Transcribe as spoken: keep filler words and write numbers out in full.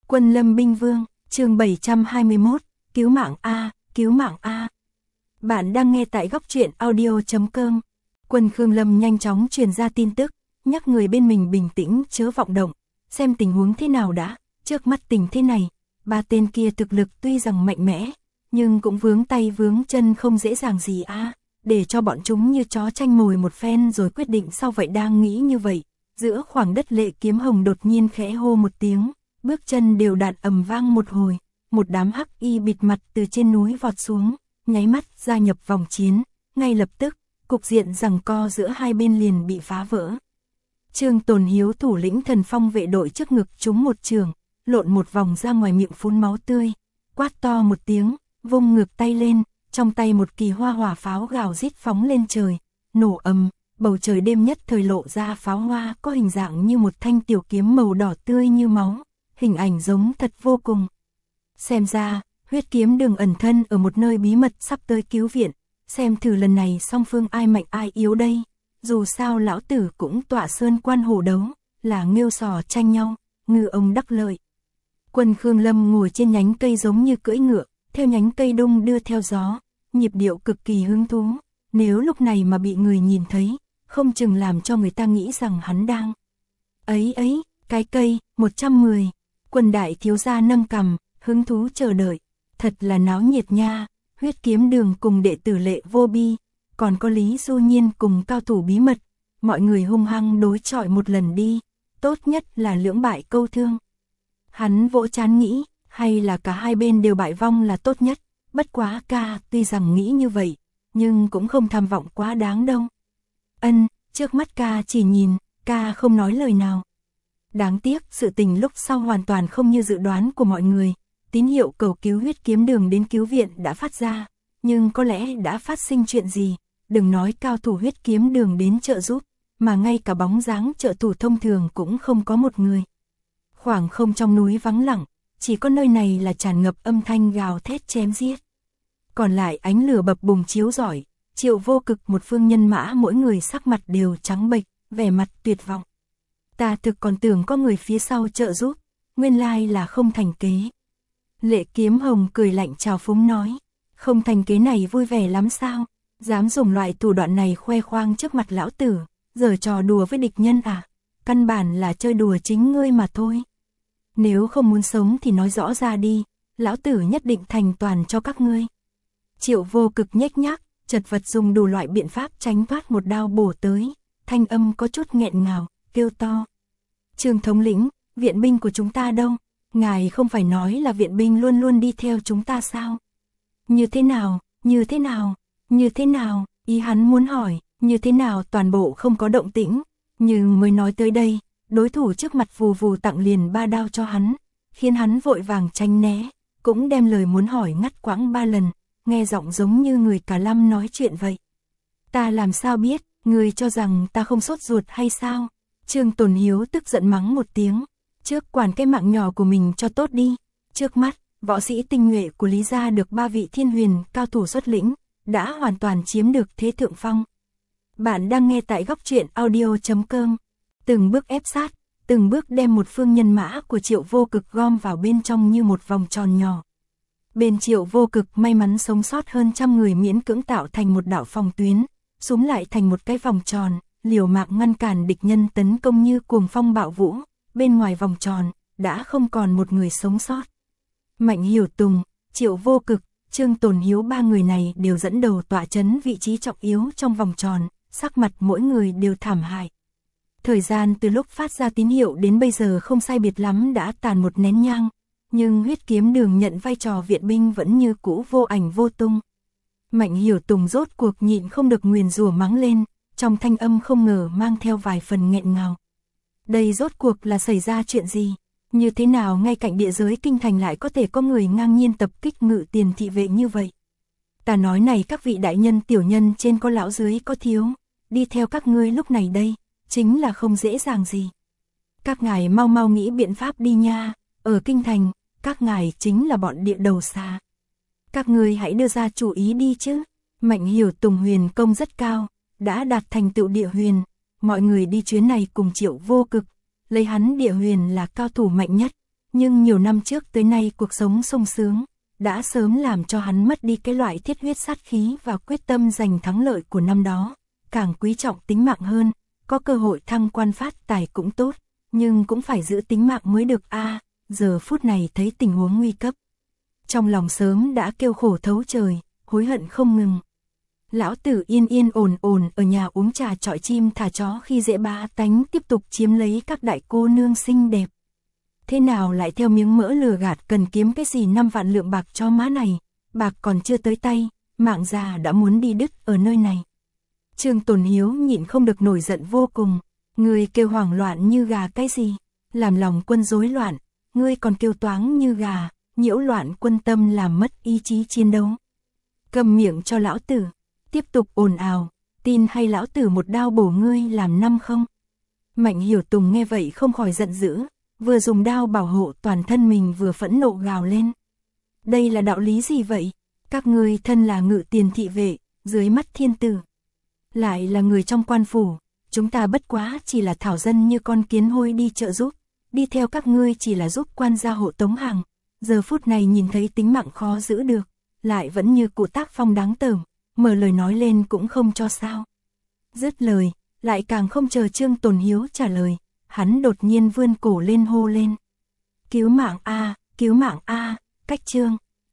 Quân Lâm Binh Vương, chương bảy trăm hai mươi mốt, cứu mạng A, cứu mạng A. Bạn đang nghe tại góc truyện audio chấm com. Quân Khương Lâm nhanh chóng truyền ra tin tức, nhắc người bên mình bình tĩnh chớ vọng động, xem tình huống thế nào đã, trước mắt tình thế này, ba tên kia thực lực tuy rằng mạnh mẽ, nhưng cũng vướng tay vướng chân không dễ dàng gì a, để cho bọn chúng như chó tranh mồi một phen rồi quyết định sau vậy đang nghĩ như vậy, giữa khoảng đất Lệ Kiếm Hồng đột nhiên khẽ hô một tiếng, bước chân đều đặn ầm vang một hồi, một đám hắc y bịt mặt từ trên núi vọt xuống, nháy mắt gia nhập vòng chiến, ngay lập tức, cục diện giằng co giữa hai bên liền bị phá vỡ. Trương Tồn Hiếu thủ lĩnh Thần Phong vệ đội trước ngực trúng một trường, lộn một vòng ra ngoài miệng phun máu tươi, quát to một tiếng, vung ngược tay lên, trong tay một kỳ hoa hỏa pháo gào rít phóng lên trời, nổ ầm, bầu trời đêm nhất thời lộ ra pháo hoa có hình dạng như một thanh tiểu kiếm màu đỏ tươi như máu, hình ảnh giống thật vô cùng. Xem ra, huyết kiếm đường ẩn thân ở một nơi bí mật sắp tới cứu viện, xem thử lần này song phương ai mạnh ai yếu đây, dù sao lão tử cũng tọa sơn quan hổ đấu, là nghêu sò tranh nhau, ngư ông đắc lợi. Quân Khương Lâm ngồi trên nhánh cây giống như cưỡi ngựa, theo nhánh cây đung đưa theo gió, nhịp điệu cực kỳ hứng thú, nếu lúc này mà bị người nhìn thấy, không chừng làm cho người ta nghĩ rằng hắn đang. Ấy ấy, cái cây, một trăm mười, Quân đại thiếu gia nâng cằm, hứng thú chờ đợi, thật là náo nhiệt nha, huyết kiếm đường cùng đệ tử Lệ Vô Bi, còn có Lý Du Nhiên cùng cao thủ bí mật, mọi người hung hăng đối chọi một lần đi, tốt nhất là lưỡng bại câu thương. Hắn vỗ trán nghĩ, hay là cả hai bên đều bại vong là tốt nhất, bất quá ca tuy rằng nghĩ như vậy, nhưng cũng không tham vọng quá đáng đâu. Ân, trước mắt ca chỉ nhìn, ca không nói lời nào. Đáng tiếc, sự tình lúc sau hoàn toàn không như dự đoán của mọi người, tín hiệu cầu cứu huyết kiếm đường đến cứu viện đã phát ra, nhưng có lẽ đã phát sinh chuyện gì, đừng nói cao thủ huyết kiếm đường đến trợ giúp, mà ngay cả bóng dáng trợ thủ thông thường cũng không có một người. Khoảng không trong núi vắng lặng, chỉ có nơi này là tràn ngập âm thanh gào thét chém giết. Còn lại ánh lửa bập bùng chiếu rọi, Triệu Vô Cực một phương nhân mã mỗi người sắc mặt đều trắng bệch, vẻ mặt tuyệt vọng. Ta thực còn tưởng có người phía sau trợ giúp, nguyên lai là không thành kế. Lệ Kiếm Hồng cười lạnh chào phúng nói, không thành kế này vui vẻ lắm sao, dám dùng loại thủ đoạn này khoe khoang trước mặt lão tử, giở trò đùa với địch nhân à, căn bản là chơi đùa chính ngươi mà thôi. Nếu không muốn sống thì nói rõ ra đi, lão tử nhất định thành toàn cho các ngươi. Triệu Vô Cực nhếch nhác, chật vật dùng đủ loại biện pháp tránh thoát một đao bổ tới, thanh âm có chút nghẹn ngào, kêu to. Trương thống lĩnh, viện binh của chúng ta đâu? Ngài không phải nói là viện binh luôn luôn đi theo chúng ta sao? Như thế nào, như thế nào, như thế nào, ý hắn muốn hỏi, như thế nào toàn bộ không có động tĩnh, nhưng mới nói tới đây, đối thủ trước mặt vù vù tặng liền ba đao cho hắn, khiến hắn vội vàng tránh né, cũng đem lời muốn hỏi ngắt quãng ba lần, nghe giọng giống như người cả lâm nói chuyện vậy. Ta làm sao biết, người cho rằng ta không sốt ruột hay sao? Trương Tồn Hiếu tức giận mắng một tiếng, trước quản cái mạng nhỏ của mình cho tốt đi, trước mắt, võ sĩ tinh nhuệ của Lý gia được ba vị thiên huyền cao thủ xuất lĩnh, đã hoàn toàn chiếm được thế thượng phong. Bạn đang nghe tại góc truyện audio chấm com, từng bước ép sát, từng bước đem một phương nhân mã của Triệu Vô Cực gom vào bên trong như một vòng tròn nhỏ. Bên Triệu Vô Cực may mắn sống sót hơn trăm người miễn cưỡng tạo thành một đạo phòng tuyến, súm lại thành một cái vòng tròn, liều mạng ngăn cản địch nhân tấn công như cuồng phong bạo vũ, bên ngoài vòng tròn, đã không còn một người sống sót. Mạnh Hiểu Tùng, Triệu Vô Cực, Trương Tồn Hiếu ba người này đều dẫn đầu tọa chấn vị trí trọng yếu trong vòng tròn, sắc mặt mỗi người đều thảm hại. Thời gian từ lúc phát ra tín hiệu đến bây giờ không sai biệt lắm đã tàn một nén nhang, nhưng huyết kiếm đường nhận vai trò viện binh vẫn như cũ vô ảnh vô tung. Mạnh Hiểu Tùng rốt cuộc nhịn không được nguyền rủa mắng lên, trong thanh âm không ngờ mang theo vài phần nghẹn ngào. Đây rốt cuộc là xảy ra chuyện gì? Như thế nào ngay cạnh địa giới kinh thành lại có thể có người ngang nhiên tập kích Ngự Tiền thị vệ như vậy? Ta nói này các vị đại nhân tiểu nhân trên có lão dưới có thiếu, đi theo các ngươi lúc này đây, chính là không dễ dàng gì. Các ngài mau mau nghĩ biện pháp đi nha, ở kinh thành, các ngài chính là bọn địa đầu xa. Các ngươi hãy đưa ra chủ ý đi chứ. Mạnh Hiểu Tùng huyền công rất cao, đã đạt thành tựu địa huyền, mọi người đi chuyến này cùng Triệu Vô Cực, lấy hắn địa huyền là cao thủ mạnh nhất, Nhưng nhiều năm trước tới nay cuộc sống sung sướng, đã sớm làm cho hắn mất đi cái loại thiết huyết sát khí và quyết tâm giành thắng lợi của năm đó, càng quý trọng tính mạng hơn, có cơ hội thăng quan phát tài cũng tốt, nhưng cũng phải giữ tính mạng mới được a. Giờ phút này thấy tình huống nguy cấp, trong lòng sớm đã kêu khổ thấu trời, hối hận không ngừng. Lão tử yên yên ổn ổn ở nhà uống trà chọi chim thả chó khi dễ bá tánh tiếp tục chiếm lấy các đại cô nương xinh đẹp. Thế nào lại theo miếng mỡ lừa gạt cần kiếm cái gì năm vạn lượng bạc cho má này, bạc còn chưa tới tay, mạng già đã muốn đi đứt ở nơi này. Trương Tồn Hiếu nhịn không được nổi giận vô cùng, ngươi kêu hoảng loạn như gà cái gì, làm lòng quân rối loạn, ngươi còn kêu toáng như gà, nhiễu loạn quân tâm làm mất ý chí chiến đấu. Cầm miệng cho lão tử, tiếp tục ồn ào, tin hay lão tử một đao bổ ngươi làm năm không? Mạnh Hiểu Tùng nghe vậy không khỏi giận dữ, vừa dùng đao bảo hộ toàn thân mình vừa phẫn nộ gào lên. Đây là đạo lý gì vậy? Các ngươi thân là ngự tiền thị vệ, dưới mắt thiên tử, lại là người trong quan phủ, chúng ta bất quá chỉ là thảo dân như con kiến hôi đi trợ giúp, đi theo các ngươi chỉ là giúp quan gia hộ tống hàng. Giờ phút này nhìn thấy tính mạng khó giữ được, lại vẫn như cụ tác phong đáng tởm, mở lời nói lên cũng không cho sao. Dứt lời, lại càng không chờ Trương Tồn Hiếu trả lời, hắn đột nhiên vươn cổ lên hô lên. Cứu mạng a, cứu mạng a, cách Trương.